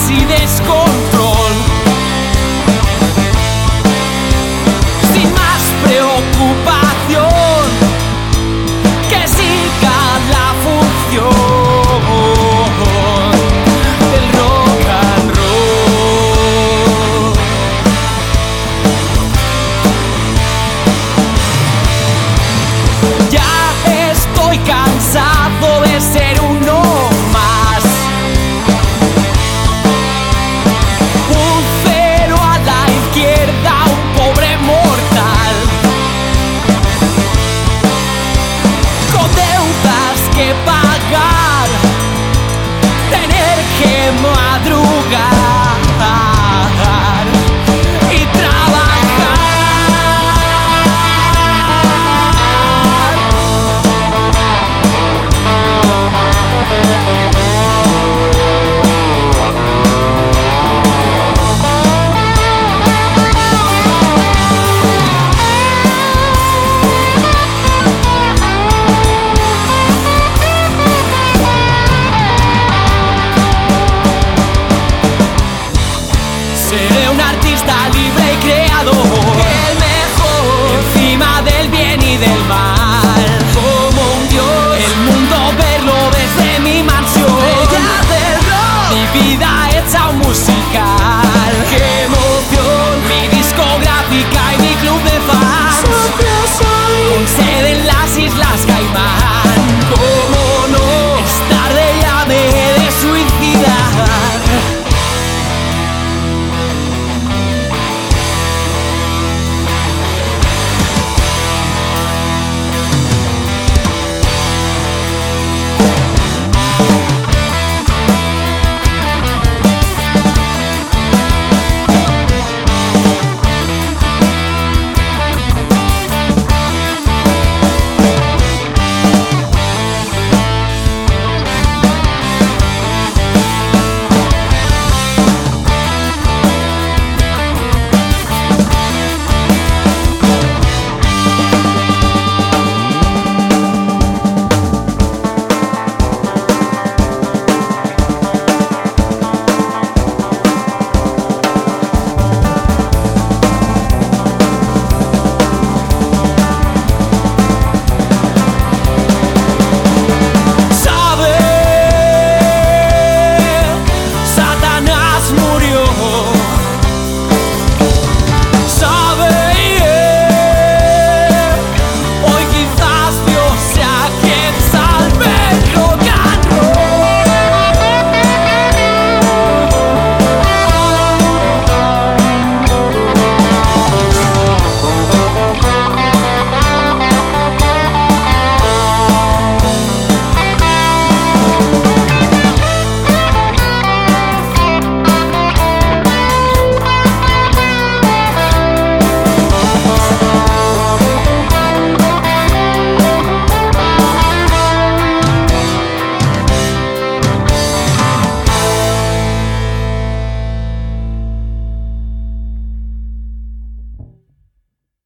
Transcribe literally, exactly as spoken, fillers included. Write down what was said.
y descontrol. Sin más preocupación, que siga la función del rock and roll. Ya estoy cansado de ser uno más, un cero a la izquierda, un pobre mortal, con deudas que pagar, tener que madrugar y trabajar. Seré un artista libre y creador, el mejor, encima del bien y del mal, como un dios, el mundo verlo desde mi mansión, estrella del rock, mi vida hecha música.